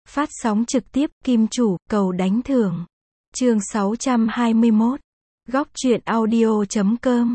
Phát sóng trực tiếp, kim chủ, cầu đánh thưởng. Chương 621. Góc truyện audio.com.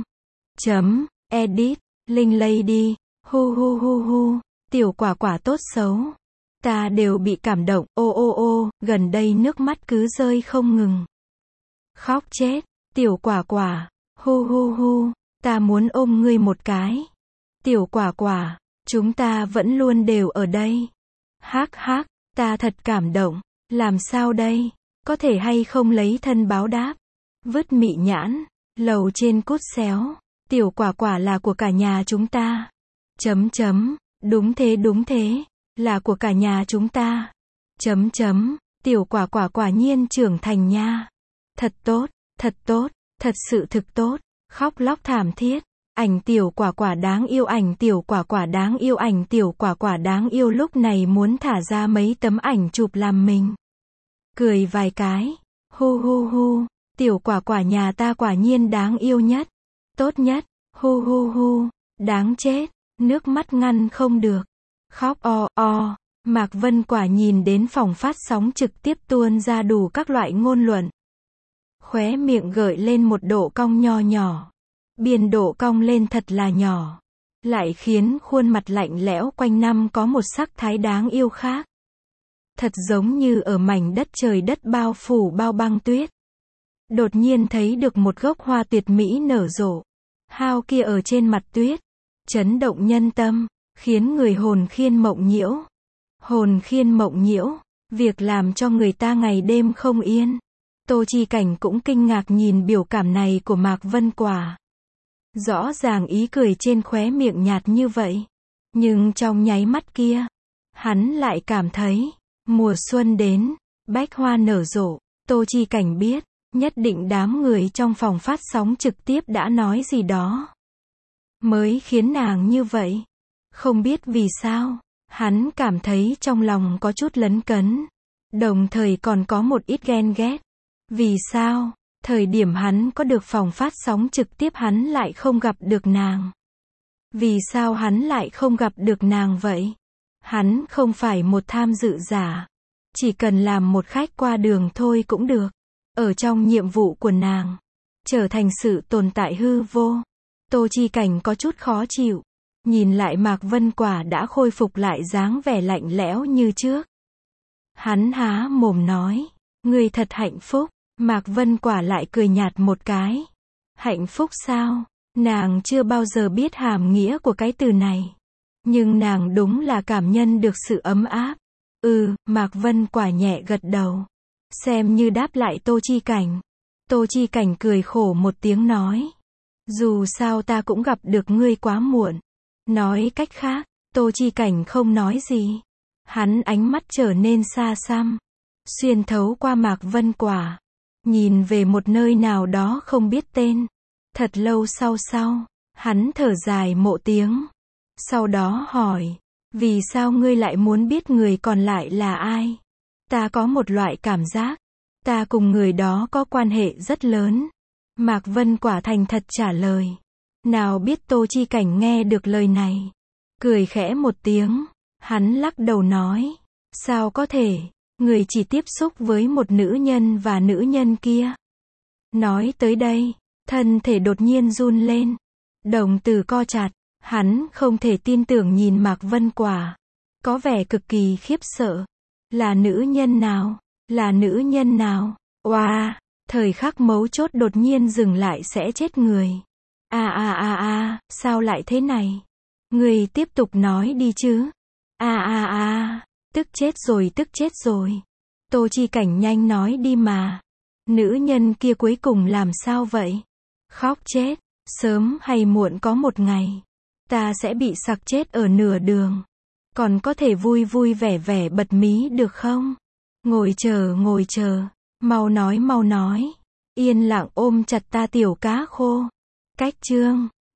Edit. Linh Lady. Hu hu hu hu. Tiểu quả quả tốt xấu. Ta đều bị cảm động, ô, gần đây nước mắt cứ rơi không ngừng. Khóc chết. Tiểu quả quả. Hu hu hu. Ta muốn ôm ngươi một cái. Tiểu quả quả. Chúng ta vẫn luôn đều ở đây. Hắc hắc. Ta thật cảm động. Làm sao đây? Có thể hay không lấy thân báo đáp? Vứt mị nhãn. Lầu trên cút xéo. Tiểu quả quả là của cả nhà chúng ta. Đúng thế. Là của cả nhà chúng ta. Tiểu quả quả quả nhiên trưởng thành nha. Thật tốt, thật sự thực tốt. Khóc lóc thảm thiết. Ảnh tiểu quả quả đáng yêu, ảnh tiểu quả quả đáng yêu, ảnh tiểu quả quả đáng yêu. Lúc này muốn thả ra mấy tấm ảnh chụp làm mình cười vài cái. Hu hu hu. Tiểu quả quả nhà ta quả nhiên đáng yêu nhất, tốt nhất. Hu hu hu. Đáng chết. Nước mắt ngăn không được. Khóc o. Mạc Vân Quả nhìn đến phòng phát sóng trực tiếp tuôn ra đủ các loại ngôn luận. Khóe miệng gợi lên một độ cong nho nhỏ. Biên độ cong lên thật là nhỏ. Lại khiến khuôn mặt lạnh lẽo quanh năm có một sắc thái đáng yêu khác. Thật giống như ở mảnh đất trời đất bao phủ bao băng tuyết. Đột nhiên thấy được một gốc hoa tuyệt mỹ nở rộ. Hao kia ở trên mặt tuyết. Chấn động nhân tâm. Khiến người hồn khiên mộng nhiễu. Hồn khiên mộng nhiễu. Việc làm cho người ta ngày đêm không yên. Tô Chi Cảnh cũng kinh ngạc nhìn biểu cảm này của Mạc Vân Quả. Rõ ràng ý cười trên khóe miệng nhạt như vậy. Nhưng trong nháy mắt kia, hắn lại cảm thấy, mùa xuân đến, bách hoa nở rộ. Tô Chi Cảnh biết, nhất định đám người trong phòng phát sóng trực tiếp đã nói gì đó mới khiến nàng như vậy. Không biết vì sao, hắn cảm thấy trong lòng có chút lấn cấn. Đồng thời còn có một ít ghen ghét. Vì sao? Thời điểm hắn có được phòng phát sóng trực tiếp hắn lại không gặp được nàng. Vì sao hắn lại không gặp được nàng vậy? Hắn không phải một tham dự giả. Chỉ cần làm một khách qua đường thôi cũng được. Ở trong nhiệm vụ của nàng, trở thành sự tồn tại hư vô. Tô Chi Cảnh có chút khó chịu. Nhìn lại Mạc Vân Quả đã khôi phục lại dáng vẻ lạnh lẽo như trước. Hắn há mồm nói, ngươi thật hạnh phúc. Mạc Vân Quả lại cười nhạt một cái. Hạnh phúc sao? Nàng chưa bao giờ biết hàm nghĩa của cái từ này. Nhưng nàng đúng là cảm nhận được sự ấm áp. Mạc Vân Quả nhẹ gật đầu. Xem như đáp lại Tô Chi Cảnh. Tô Chi Cảnh cười khổ một tiếng nói. Dù sao ta cũng gặp được ngươi quá muộn. Nói cách khác, Tô Chi Cảnh không nói gì. Hắn ánh mắt trở nên xa xăm. Xuyên thấu qua Mạc Vân Quả. Nhìn về một nơi nào đó không biết tên. Thật lâu sau, hắn thở dài một tiếng. Sau đó hỏi, vì sao ngươi lại muốn biết người còn lại là ai? Ta có một loại cảm giác, ta cùng người đó có quan hệ rất lớn. Mạc Vân Quả thành thật trả lời. Nào biết Tô Chi Cảnh nghe được lời này. Cười khẽ một tiếng, hắn lắc đầu nói, sao có thể? Người chỉ tiếp xúc với một nữ nhân và nữ nhân kia. Nói tới đây, thân thể đột nhiên run lên. Đồng tử co chặt, hắn không thể tin tưởng nhìn Mạc Vân Quả. Có vẻ cực kỳ khiếp sợ. Là nữ nhân nào? Là nữ nhân nào? Oa, thời khắc mấu chốt đột nhiên dừng lại sẽ chết người. Sao lại thế này? Người tiếp tục nói đi chứ. Tức chết rồi. Tô Chi Cảnh nhanh nói đi mà. Nữ nhân kia cuối cùng làm sao vậy? Khóc chết. Sớm hay muộn có một ngày, ta sẽ bị sặc chết ở nửa đường. Còn có thể vui vui vẻ vẻ bật mí được không? Ngồi chờ. Mau nói. Yên lặng ôm chặt ta tiểu cá khô. Cách chương.